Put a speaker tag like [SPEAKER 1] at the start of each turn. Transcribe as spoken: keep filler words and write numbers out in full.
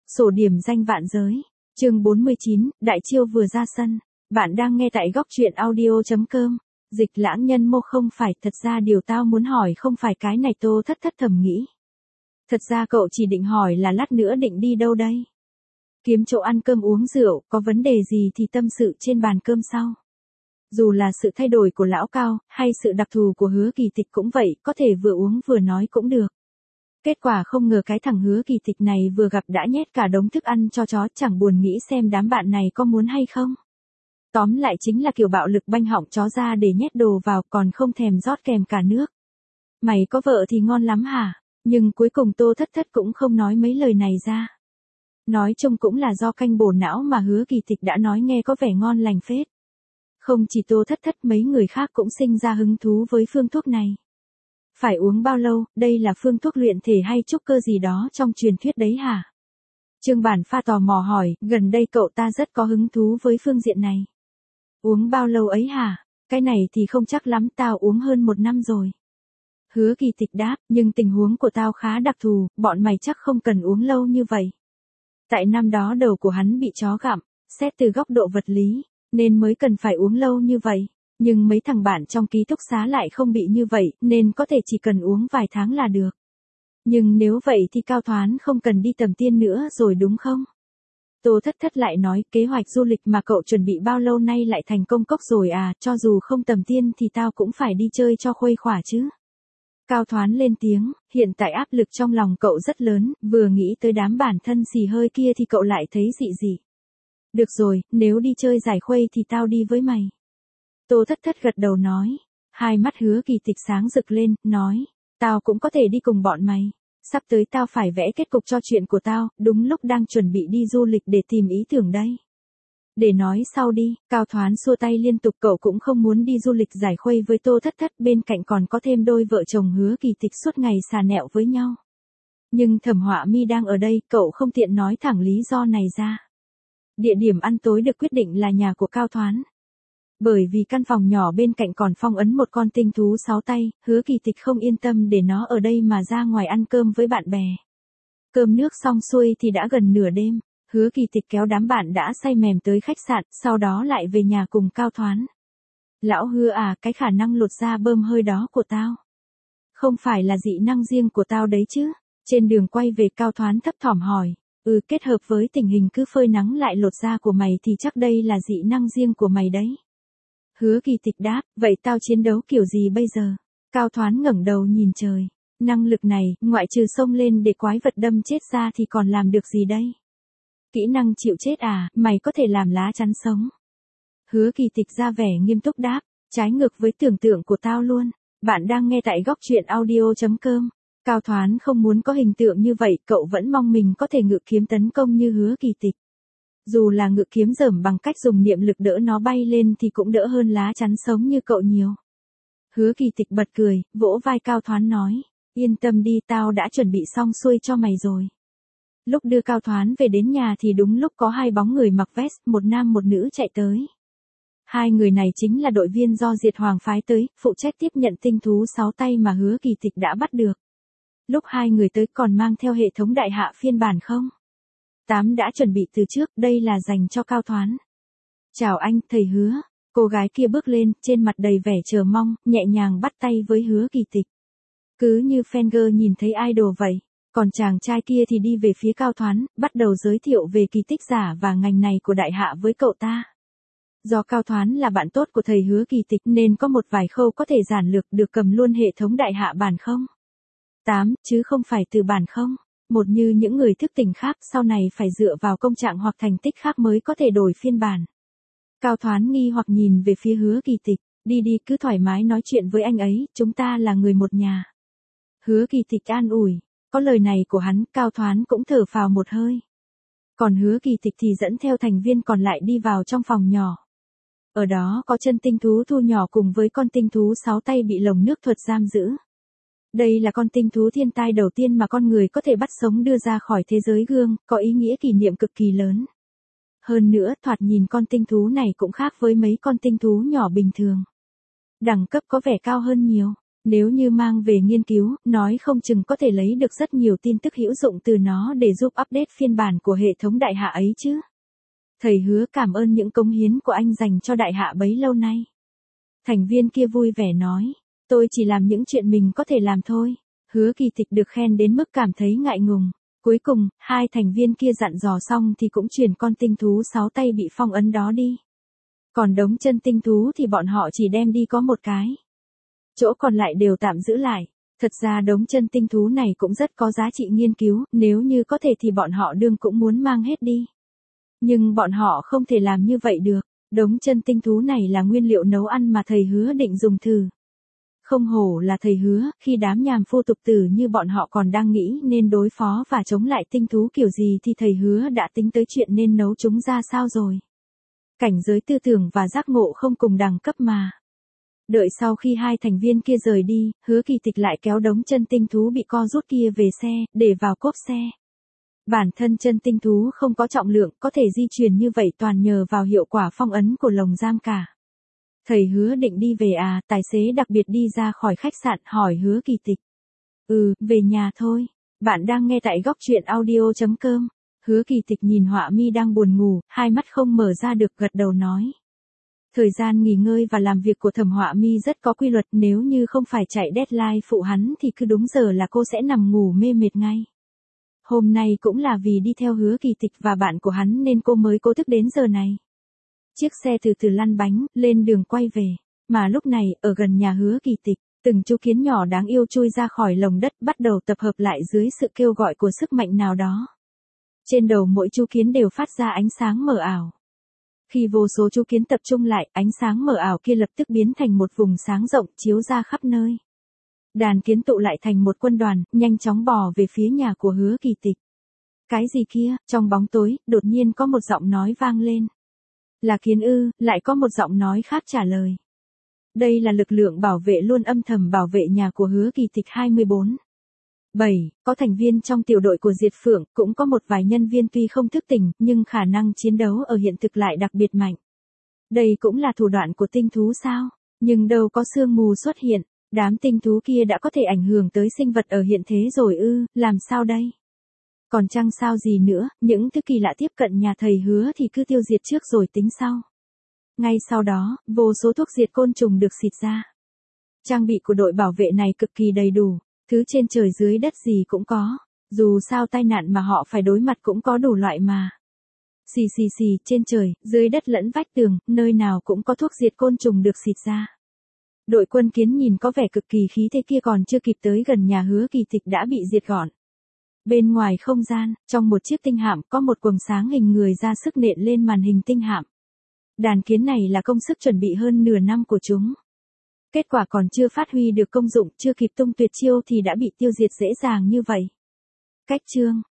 [SPEAKER 1] Sổ điểm danh vạn giới. Chương bốn mươi chín, đại chiêu vừa ra sân. Bạn đang nghe tại góc truyện audio chấm com. Dịch Lãng Nhân Mô không phải, thật ra điều tao muốn hỏi không phải cái này. Tô Thất Thất thầm nghĩ. Thật ra cậu chỉ định hỏi là lát nữa định đi đâu đây? Kiếm chỗ ăn cơm uống rượu, có vấn đề gì thì tâm sự trên bàn cơm sau. Dù là sự thay đổi của lão Cao, hay sự đặc thù của Hứa Kỳ Tịch cũng vậy, có thể vừa uống vừa nói cũng được. Kết quả không ngờ cái thằng Hứa Kỳ Tịch này vừa gặp đã nhét cả đống thức ăn cho chó, chẳng buồn nghĩ xem đám bạn này có muốn hay không. Tóm lại chính là kiểu bạo lực banh họng chó ra để nhét đồ vào, còn không thèm rót kèm cả nước. Mày có vợ thì ngon lắm hả? Nhưng cuối cùng Tô Thất Thất cũng không nói mấy lời này ra. Nói chung cũng là do canh bổ não mà Hứa Kỳ Tịch đã nói nghe có vẻ ngon lành phết. Không chỉ Tô Thất Thất, mấy người khác cũng sinh ra hứng thú với phương thuốc này. Phải uống bao lâu, đây là phương thuốc luyện thể hay trúc cơ gì đó trong truyền thuyết đấy hả? Trương Bản Pha tò mò hỏi, gần đây cậu ta rất có hứng thú với phương diện này. Uống bao lâu ấy hả? Cái này thì không chắc lắm, tao uống hơn một năm rồi. Hứa Kỳ Tịch đáp, nhưng tình huống của tao khá đặc thù, bọn mày chắc không cần uống lâu như vậy. Tại năm đó đầu của hắn bị chó gặm, xét từ góc độ vật lý, nên mới cần phải uống lâu như vậy. Nhưng mấy thằng bạn trong ký túc xá lại không bị như vậy, nên có thể chỉ cần uống vài tháng là được. Nhưng nếu vậy thì Cao Thoán không cần đi tầm tiên nữa rồi đúng không? Tô Thất Thất lại nói, kế hoạch du lịch mà cậu chuẩn bị bao lâu nay lại thành công cốc rồi à, cho dù không tầm tiên thì tao cũng phải đi chơi cho khuây khỏa chứ. Cao Thoán lên tiếng, hiện tại áp lực trong lòng cậu rất lớn, vừa nghĩ tới đám bản thân xì hơi kia thì cậu lại thấy dị dị. Được rồi, nếu đi chơi giải khuây thì tao đi với mày. Tô Thất Thất gật đầu nói. Hai mắt Hứa Kỳ Tịch sáng rực lên, nói. Tao cũng có thể đi cùng bọn mày. Sắp tới tao phải vẽ kết cục cho chuyện của tao, đúng lúc đang chuẩn bị đi du lịch để tìm ý tưởng đây. Để nói sau đi, Cao Thoán xua tay liên tục, cậu cũng không muốn đi du lịch giải khuây với Tô Thất Thất, bên cạnh còn có thêm đôi vợ chồng Hứa Kỳ Tịch suốt ngày xà nẹo với nhau. Nhưng Thẩm Họa Mi đang ở đây, cậu không tiện nói thẳng lý do này ra. Địa điểm ăn tối được quyết định là nhà của Cao Thoán. Bởi vì căn phòng nhỏ bên cạnh còn phong ấn một con tinh thú sáu tay, Hứa Kỳ Tịch không yên tâm để nó ở đây mà ra ngoài ăn cơm với bạn bè. Cơm nước xong xuôi thì đã gần nửa đêm, Hứa Kỳ Tịch kéo đám bạn đã say mềm tới khách sạn, sau đó lại về nhà cùng Cao Thoán. Lão Hứa à, cái khả năng lột da bơm hơi đó của tao. Không phải là dị năng riêng của tao đấy chứ? Trên đường quay về Cao Thoán thấp thỏm hỏi. Ừ, kết hợp với tình hình cứ phơi nắng lại lột da của mày thì chắc đây là dị năng riêng của mày đấy. Hứa Kỳ Tịch đáp, vậy tao chiến đấu kiểu gì bây giờ? Cao Thoán ngẩng đầu nhìn trời. Năng lực này, ngoại trừ xông lên để quái vật đâm chết ra thì còn làm được gì đây? Kỹ năng chịu chết à, mày có thể làm lá chắn sống. Hứa Kỳ Tịch ra vẻ nghiêm túc đáp, trái ngược với tưởng tượng của tao luôn. Bạn đang nghe tại góc truyện audio chấm com. Cao Thoán không muốn có hình tượng như vậy, cậu vẫn mong mình có thể ngự kiếm tấn công như Hứa Kỳ Tịch. Dù là ngự kiếm dởm bằng cách dùng niệm lực đỡ nó bay lên thì cũng đỡ hơn lá chắn sống như cậu nhiều. Hứa Kỳ Tịch bật cười, vỗ vai Cao Thoán nói, yên tâm đi, tao đã chuẩn bị xong xuôi cho mày rồi. Lúc đưa Cao Thoán về đến nhà thì đúng lúc có hai bóng người mặc vest, một nam một nữ chạy tới. Hai người này chính là đội viên do Diệt Hoàng phái tới, phụ trách tiếp nhận tinh thú sáu tay mà Hứa Kỳ Tịch đã bắt được. Lúc hai người tới còn mang theo hệ thống đại hạ phiên bản không? Tám đã chuẩn bị từ trước, đây là dành cho Cao Thoán. Chào anh, thầy Hứa. Cô gái kia bước lên, trên mặt đầy vẻ chờ mong, nhẹ nhàng bắt tay với Hứa Kỳ Tịch. Cứ như fan girl nhìn thấy idol vậy. Còn chàng trai kia thì đi về phía Cao Thoán, bắt đầu giới thiệu về kỳ tích giả và ngành này của đại hạ với cậu ta. Do Cao Thoán là bạn tốt của thầy Hứa Kỳ Tịch nên có một vài khâu có thể giản lược, được cầm luôn hệ thống đại hạ bản không? Tám, chứ không phải từ bản không? Một như những người thức tỉnh khác, sau này phải dựa vào công trạng hoặc thành tích khác mới có thể đổi phiên bản. Cao Thoán nghi hoặc nhìn về phía Hứa Kỳ Tịch, đi đi, cứ thoải mái nói chuyện với anh ấy, chúng ta là người một nhà. Hứa Kỳ Tịch an ủi, có lời này của hắn, Cao Thoán cũng thở phào một hơi. Còn Hứa Kỳ Tịch thì dẫn theo thành viên còn lại đi vào trong phòng nhỏ. Ở đó có chân tinh thú thu nhỏ cùng với con tinh thú sáu tay bị lồng nước thuật giam giữ. Đây là con tinh thú thiên tai đầu tiên mà con người có thể bắt sống đưa ra khỏi thế giới gương, có ý nghĩa kỷ niệm cực kỳ lớn. Hơn nữa, thoạt nhìn con tinh thú này cũng khác với mấy con tinh thú nhỏ bình thường. Đẳng cấp có vẻ cao hơn nhiều. Nếu như mang về nghiên cứu, nói không chừng có thể lấy được rất nhiều tin tức hữu dụng từ nó để giúp update phiên bản của hệ thống đại hạ ấy chứ. Thầy hứa cảm ơn những cống hiến của anh dành cho đại hạ bấy lâu nay. Thành viên kia vui vẻ nói, tôi chỉ làm những chuyện mình có thể làm thôi. Hứa Kỳ Tịch được khen đến mức cảm thấy ngại ngùng. Cuối cùng, hai thành viên kia dặn dò xong thì cũng chuyển con tinh thú sáu tay bị phong ấn đó đi. Còn đống chân tinh thú thì bọn họ chỉ đem đi có một cái. Chỗ còn lại đều tạm giữ lại. Thật ra đống chân tinh thú này cũng rất có giá trị nghiên cứu, nếu như có thể thì bọn họ đương cũng muốn mang hết đi. Nhưng bọn họ không thể làm như vậy được. Đống chân tinh thú này là nguyên liệu nấu ăn mà thầy hứa định dùng thử. Không hổ là thầy hứa, khi đám nhàm phu tục tử như bọn họ còn đang nghĩ nên đối phó và chống lại tinh thú kiểu gì thì thầy hứa đã tính tới chuyện nên nấu chúng ra sao rồi. Cảnh giới tư tưởng và giác ngộ không cùng đẳng cấp mà. Đợi sau khi hai thành viên kia rời đi, Hứa Kỳ Tịch lại kéo đống chân tinh thú bị co rút kia về xe, để vào cốp xe. Bản thân chân tinh thú không có trọng lượng, có thể di chuyển như vậy toàn nhờ vào hiệu quả phong ấn của lồng giam cả. Thầy hứa định đi về à, tài xế đặc biệt đi ra khỏi khách sạn hỏi Hứa Kỳ Tịch. Ừ, về nhà thôi. Bạn đang nghe tại góc truyện audio chấm com. Hứa Kỳ Tịch nhìn Họa Mi đang buồn ngủ, hai mắt không mở ra được gật đầu nói. Thời gian nghỉ ngơi và làm việc của Thẩm Họa Mi rất có quy luật, nếu như không phải chạy deadline phụ hắn thì cứ đúng giờ là cô sẽ nằm ngủ mê mệt ngay. Hôm nay cũng là vì đi theo Hứa Kỳ Tịch và bạn của hắn nên cô mới cố thức đến giờ này. Chiếc xe từ từ lăn bánh, lên đường quay về. Mà lúc này, ở gần nhà Hứa Kỳ Tịch, từng chú kiến nhỏ đáng yêu chui ra khỏi lồng đất bắt đầu tập hợp lại dưới sự kêu gọi của sức mạnh nào đó. Trên đầu mỗi chú kiến đều phát ra ánh sáng mờ ảo. Khi vô số chú kiến tập trung lại, ánh sáng mờ ảo kia lập tức biến thành một vùng sáng rộng chiếu ra khắp nơi. Đàn kiến tụ lại thành một quân đoàn, nhanh chóng bò về phía nhà của Hứa Kỳ Tịch. Cái gì kia, trong bóng tối, đột nhiên có một giọng nói vang lên. Là kiến ư, lại có một giọng nói khác trả lời. Đây là lực lượng bảo vệ luôn âm thầm bảo vệ nhà của Hứa Kỳ Tịch hai mươi bốn. bảy. Có thành viên trong tiểu đội của Diệt Phượng, cũng có một vài nhân viên tuy không thức tỉnh, nhưng khả năng chiến đấu ở hiện thực lại đặc biệt mạnh. Đây cũng là thủ đoạn của tinh thú sao? Nhưng đâu có sương mù xuất hiện, đám tinh thú kia đã có thể ảnh hưởng tới sinh vật ở hiện thế rồi ư, làm sao đây? Còn chăng sao gì nữa, những thứ kỳ lạ tiếp cận nhà thầy Hứa thì cứ tiêu diệt trước rồi tính sau. Ngay sau đó, vô số thuốc diệt côn trùng được xịt ra. Trang bị của đội bảo vệ này cực kỳ đầy đủ, thứ trên trời dưới đất gì cũng có, dù sao tai nạn mà họ phải đối mặt cũng có đủ loại mà. Xì xì xì, trên trời, dưới đất lẫn vách tường, nơi nào cũng có thuốc diệt côn trùng được xịt ra. Đội quân kiến nhìn có vẻ cực kỳ khí thế kia còn chưa kịp tới gần nhà Hứa Kỳ Tịch đã bị diệt gọn. Bên ngoài không gian, trong một chiếc tinh hạm có một quầng sáng hình người ra sức nện lên màn hình tinh hạm. Đàn kiến này là công sức chuẩn bị hơn nửa năm của chúng. Kết quả còn chưa phát huy được công dụng, chưa kịp tung tuyệt chiêu thì đã bị tiêu diệt dễ dàng như vậy. Cách chương